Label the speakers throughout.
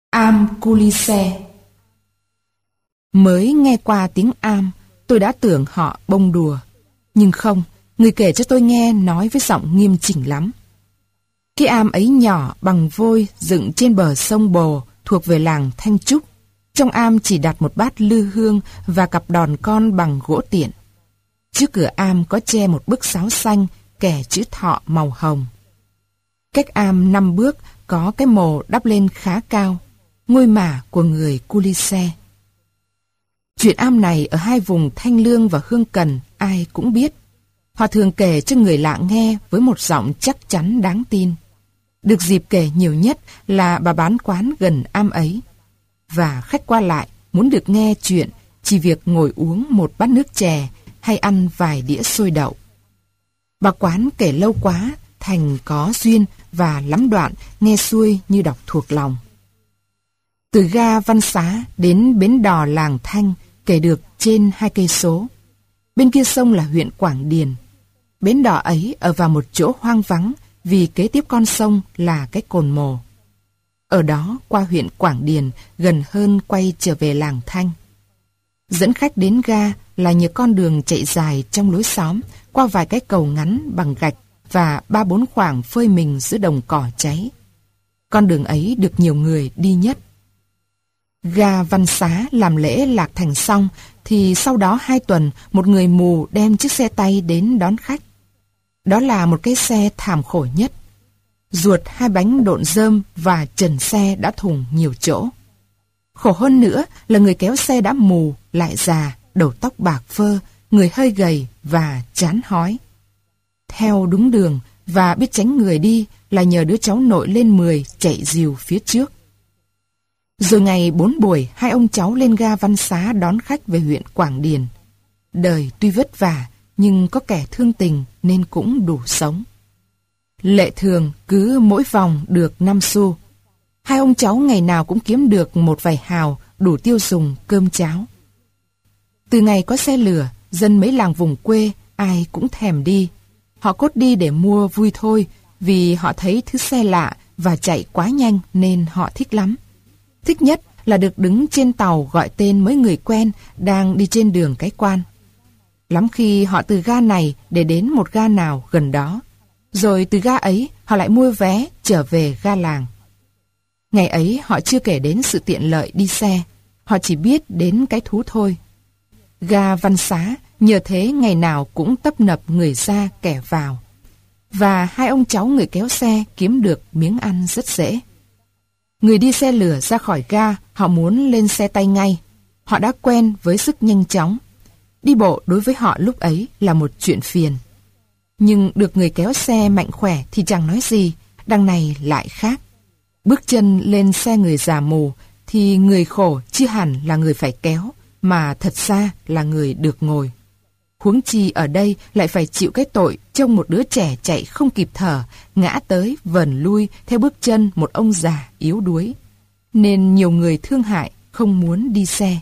Speaker 1: Am Coulisse. Mới nghe qua tiếng am, tôi đã tưởng họ bông đùa. Nhưng không, người kể cho tôi nghe nói với giọng nghiêm chỉnh lắm. Cái am ấy nhỏ bằng vôi dựng trên bờ sông Bồ thuộc về làng Thanh Trúc. Trong am chỉ đặt một bát lư hương và cặp đòn con bằng gỗ tiện. Trước cửa am có treo một bức sáo xanh kẻ chữ thọ màu hồng. Cách am 5 bước có cái mồ đắp lên khá cao, ngôi mả của người Coulisse. Chuyện am này ở hai vùng Thanh Lương và Hương Cần ai cũng biết. Họ thường kể cho người lạ nghe với một giọng chắc chắn đáng tin. Được dịp kể nhiều nhất là bà bán quán gần am ấy. Và khách qua lại muốn được nghe chuyện chỉ việc ngồi uống một bát nước chè hay ăn vài đĩa xôi đậu. Bà quán kể lâu quá, thành có duyên và lắm đoạn nghe xuôi như đọc thuộc lòng. Từ ga Văn Xá đến bến đò làng Thanh kể được trên 2 cây số. Bên kia sông là huyện Quảng Điền. Bến đò ấy ở vào một chỗ hoang vắng vì kế tiếp con sông là cái cồn mồ. Ở đó qua huyện Quảng Điền gần hơn quay trở về làng Thanh. Dẫn khách đến ga là những con đường chạy dài trong lối xóm qua vài cái cầu ngắn bằng gạch và 3-4 khoảng phơi mình giữa đồng cỏ cháy. Con đường ấy được nhiều người đi nhất. Ga Văn Xá làm lễ lạc thành xong thì sau đó 2 tuần một người mù đem chiếc xe tay đến đón khách. Đó là một cái xe thảm khổ nhất. Ruột 2 bánh độn rơm và trần xe đã thủng nhiều chỗ. Khổ hơn nữa là người kéo xe đã mù, lại già, đầu tóc bạc phơ, người hơi gầy và chán hói. Theo đúng đường và biết tránh người đi là nhờ đứa cháu nội lên 10 chạy dìu phía trước. Rồi ngày 4 buổi 2 ông cháu lên ga Văn Xá đón khách về huyện Quảng Điền. Đời tuy vất vả nhưng có kẻ thương tình nên cũng đủ sống. Lệ thường cứ mỗi vòng được 5 xu. 2 ông cháu ngày nào cũng kiếm được một vài hào đủ tiêu dùng cơm cháo. Từ ngày có xe lửa, dân mấy làng vùng quê ai cũng thèm đi. Họ cốt đi để mua vui thôi vì họ thấy thứ xe lạ và chạy quá nhanh nên họ thích lắm. Thích nhất là được đứng trên tàu gọi tên mấy người quen đang đi trên đường cái quan. Lắm khi họ từ ga này để đến một ga nào gần đó. Rồi từ ga ấy họ lại mua vé trở về ga làng. Ngày ấy họ chưa kể đến sự tiện lợi đi xe. Họ chỉ biết đến cái thú thôi. Ga Văn Xá nhờ thế ngày nào cũng tấp nập người ra kẻ vào. Và 2 ông cháu người kéo xe kiếm được miếng ăn rất dễ. Người đi xe lửa ra khỏi ga họ muốn lên xe tay ngay. Họ đã quen với sức nhanh chóng. Đi bộ đối với họ lúc ấy là một chuyện phiền. Nhưng được người kéo xe mạnh khỏe thì chẳng nói gì, đằng này lại khác. Bước chân lên xe người già mù thì người khổ chưa hẳn là người phải kéo, mà thật ra là người được ngồi. Huống chi ở đây lại phải chịu cái tội trông một đứa trẻ chạy không kịp thở, ngã tới vần lui theo bước chân một ông già yếu đuối. Nên nhiều người thương hại không muốn đi xe.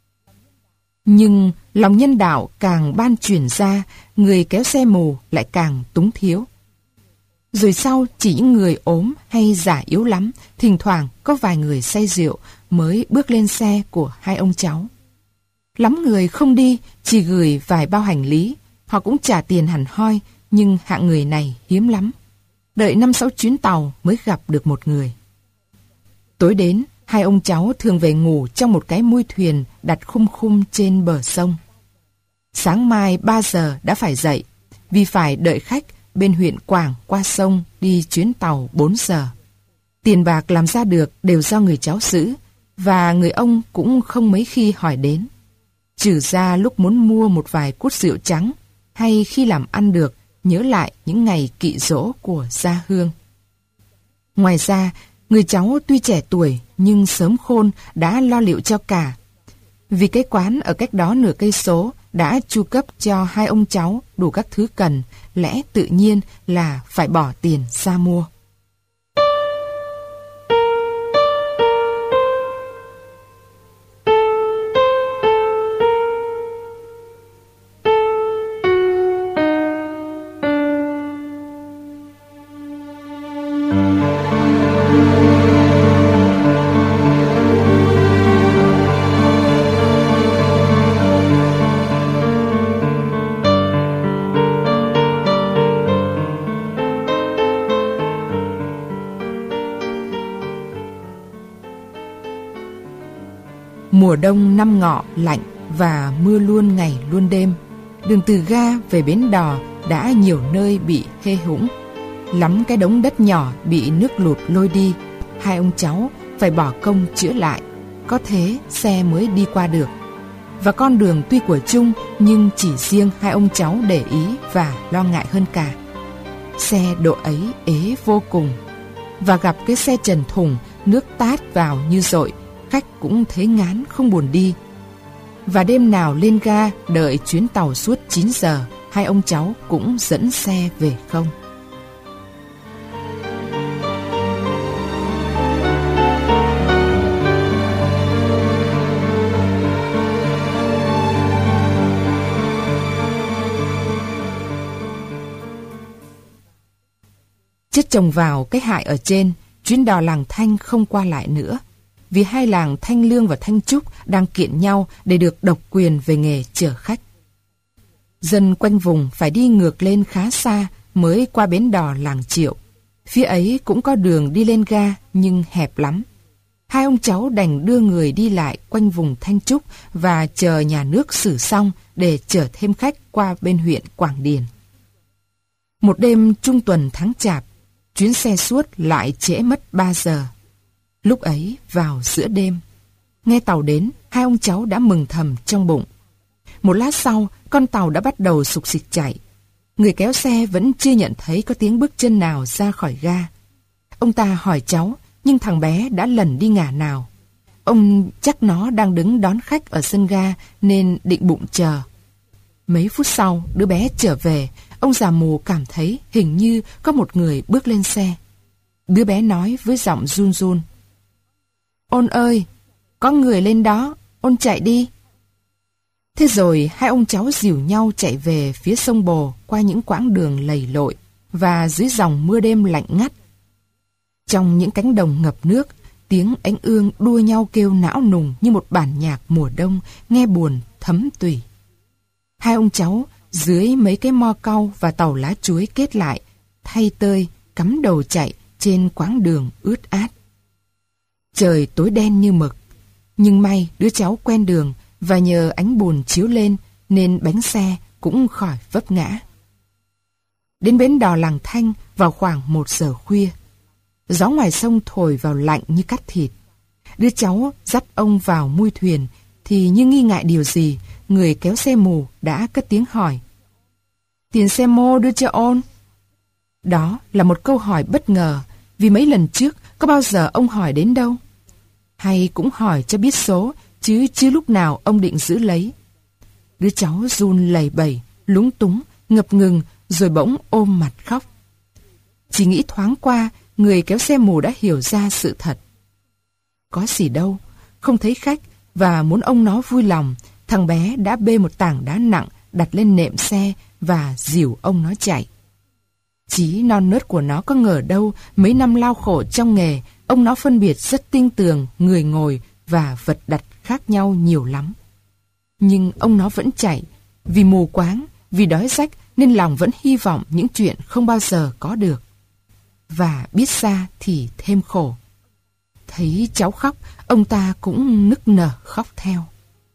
Speaker 1: Nhưng lòng nhân đạo càng ban truyền ra, người kéo xe mù lại càng túng thiếu. Rồi sau chỉ những người ốm hay già yếu lắm, thỉnh thoảng có vài người say rượu mới bước lên xe của 2 ông cháu. Lắm người không đi, chỉ gửi vài bao hành lý, họ cũng trả tiền hẳn hoi, nhưng hạng người này hiếm lắm. Đợi 5-6 chuyến tàu mới gặp được một người. Tối đến, 2 ông cháu thường về ngủ trong một cái mui thuyền đặt khum khum trên bờ sông. Sáng mai 3 giờ đã phải dậy, vì phải đợi khách bên huyện Quảng qua sông đi chuyến tàu 4 giờ. Tiền bạc làm ra được đều do người cháu giữ, và người ông cũng không mấy khi hỏi đến. Trừ ra lúc muốn mua một vài cút rượu trắng, hay khi làm ăn được, nhớ lại những ngày kỵ giỗ của gia hương. Ngoài ra, người cháu tuy trẻ tuổi nhưng sớm khôn đã lo liệu cho cả. Vì cái quán ở cách đó nửa cây số đã chu cấp cho 2 ông cháu đủ các thứ cần, lẽ tự nhiên là phải bỏ tiền ra mua. Mùa đông năm Ngọ lạnh và mưa luôn ngày luôn đêm. Đường từ ga về bến đò đã nhiều nơi bị hê hũng. Lắm cái đống đất nhỏ bị nước lụt lôi đi. Hai ông cháu phải bỏ công chữa lại, có thế xe mới đi qua được. Và con đường tuy của chung, nhưng chỉ riêng hai ông cháu để ý và lo ngại hơn cả. Xe độ ấy ế vô cùng. Và gặp cái xe trần thùng, nước tát vào như dội, khách cũng thấy ngán không buồn đi. Và đêm nào lên ga đợi chuyến tàu suốt 9 giờ, hai ông cháu cũng dẫn xe về không. Chất chồng vào cái hại ở trên, chuyến đò làng Thanh không qua lại nữa. Vì hai làng Thanh Lương và Thanh Trúc đang kiện nhau để được độc quyền về nghề chở khách. Dân quanh vùng phải đi ngược lên khá xa mới qua bến đò làng Triệu. Phía ấy cũng có đường đi lên ga nhưng hẹp lắm. Hai ông cháu đành đưa người đi lại quanh vùng Thanh Trúc và chờ nhà nước xử xong để chở thêm khách qua bên huyện Quảng Điền. Một đêm trung tuần tháng Chạp, chuyến xe suốt lại trễ mất 3 giờ. Lúc ấy vào giữa đêm, nghe tàu đến, hai ông cháu đã mừng thầm trong bụng. Một lát sau, con tàu đã bắt đầu xục xịch chạy. Người kéo xe vẫn chưa nhận thấy có tiếng bước chân nào ra khỏi ga. Ông ta hỏi cháu, nhưng thằng bé đã lần đi ngả nào. Ông chắc nó đang đứng đón khách ở sân ga nên định bụng chờ. Mấy phút sau, đứa bé trở về. Ông già mù cảm thấy hình như có một người bước lên xe. Đứa bé nói với giọng run run: "Ôn ơi, có người lên đó, Ôn chạy đi." Thế rồi hai ông cháu dìu nhau chạy về phía sông Bồ qua những quãng đường lầy lội và dưới dòng mưa đêm lạnh ngắt. Trong những cánh đồng ngập nước, tiếng ánh ương đua nhau kêu não nùng như một bản nhạc mùa đông nghe buồn thấm tủy. Hai ông cháu dưới mấy cái mo cau và tàu lá chuối kết lại, thay tơi, cắm đầu chạy trên quãng đường ướt át. Trời tối đen như mực, nhưng may đứa cháu quen đường và nhờ ánh buồn chiếu lên nên bánh xe cũng khỏi vấp ngã. Đến bến đò làng Thanh vào khoảng 1 giờ khuya. Gió ngoài sông thổi vào lạnh như cắt thịt. Đứa cháu dắt ông vào mui thuyền thì như nghi ngại điều gì, người kéo xe mù đã cất tiếng hỏi: "Tiền xe mô đưa cho Ôn?" Đó là một câu hỏi bất ngờ, vì mấy lần trước có bao giờ ông hỏi đến đâu. Hay cũng hỏi cho biết số, chứ chưa lúc nào ông định giữ lấy. Đứa cháu run lẩy bẩy, lúng túng, ngập ngừng rồi bỗng ôm mặt khóc. Chỉ nghĩ thoáng qua, người kéo xe mù đã hiểu ra sự thật. Có gì đâu, không thấy khách và muốn ông nó vui lòng, thằng bé đã bê một tảng đá nặng đặt lên nệm xe và dìu ông nó chạy. Chí non nớt của nó có ngờ đâu mấy năm lao khổ trong nghề, ông nó phân biệt rất tinh tường người ngồi và vật đặt khác nhau nhiều lắm. Nhưng ông nó vẫn chạy, vì mù quáng, vì đói rách nên lòng vẫn hy vọng những chuyện không bao giờ có được. Và biết ra thì thêm khổ. Thấy cháu khóc, ông ta cũng nức nở khóc theo.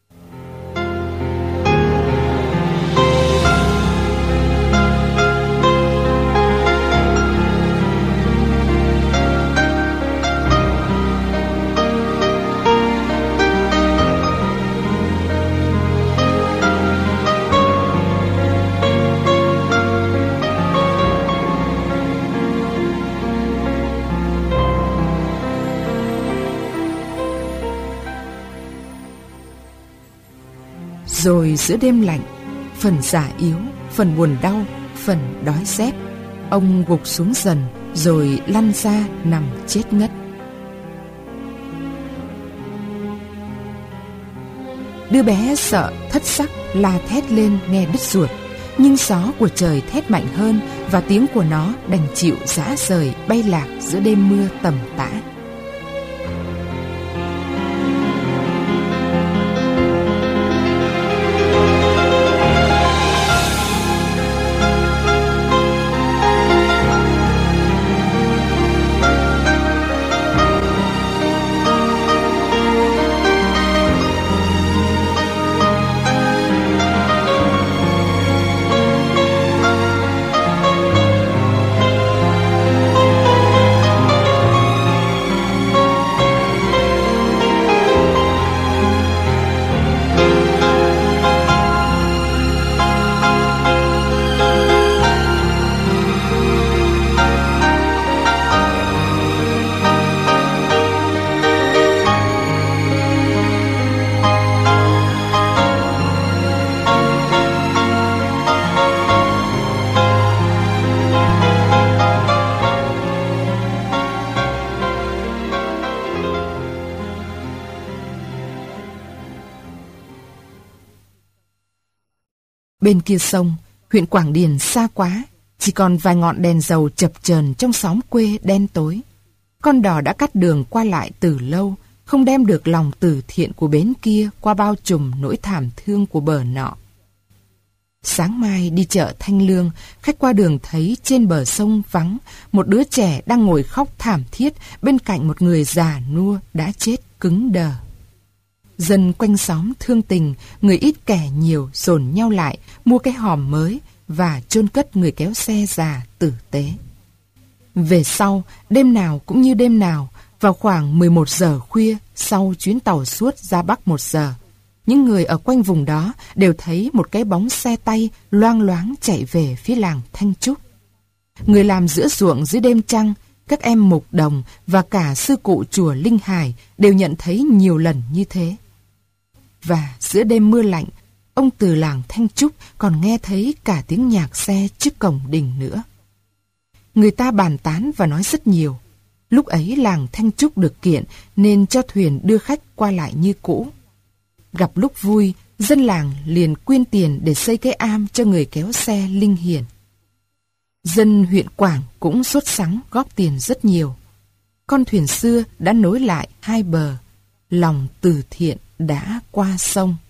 Speaker 1: Rồi giữa đêm lạnh, phần già yếu, phần buồn đau, phần đói rét, ông gục xuống dần rồi lăn ra nằm chết ngất. Đứa bé sợ thất sắc la thét lên nghe đứt ruột, nhưng gió của trời thét mạnh hơn và tiếng của nó đành chịu rã rời bay lạc giữa đêm mưa tầm tã. Bên kia sông, huyện Quảng Điền xa quá, chỉ còn vài ngọn đèn dầu chập chờn trong xóm quê đen tối. Con đò đã cắt đường qua lại từ lâu, không đem được lòng từ thiện của bến kia qua bao trùm nỗi thảm thương của bờ nọ. Sáng mai đi chợ Thanh Lương, khách qua đường thấy trên bờ sông vắng, một đứa trẻ đang ngồi khóc thảm thiết bên cạnh một người già nua đã chết cứng đờ. Dân quanh xóm thương tình, người ít kẻ nhiều dồn nhau lại mua cái hòm mới và chôn cất người kéo xe già tử tế. Về sau, đêm nào cũng như đêm nào, vào khoảng 11 giờ khuya sau chuyến tàu suốt ra Bắc 1 giờ, những người ở quanh vùng đó đều thấy một cái bóng xe tay loang loáng chạy về phía làng Thanh Trúc. Người làm giữa ruộng dưới đêm trăng, các em mục đồng và cả sư cụ chùa Linh Hải đều nhận thấy nhiều lần như thế. Và giữa đêm mưa lạnh, ông từ làng Thanh Trúc còn nghe thấy cả tiếng nhạc xe trước cổng đình nữa. Người ta bàn tán và nói rất nhiều. Lúc ấy làng Thanh Trúc được kiện nên cho thuyền đưa khách qua lại như cũ. Gặp lúc vui, dân làng liền quyên tiền để xây cái am cho người kéo xe Linh Hiển. Dân huyện Quảng cũng sốt sắng góp tiền rất nhiều. Con thuyền xưa đã nối lại hai bờ, lòng từ thiện đã qua sông.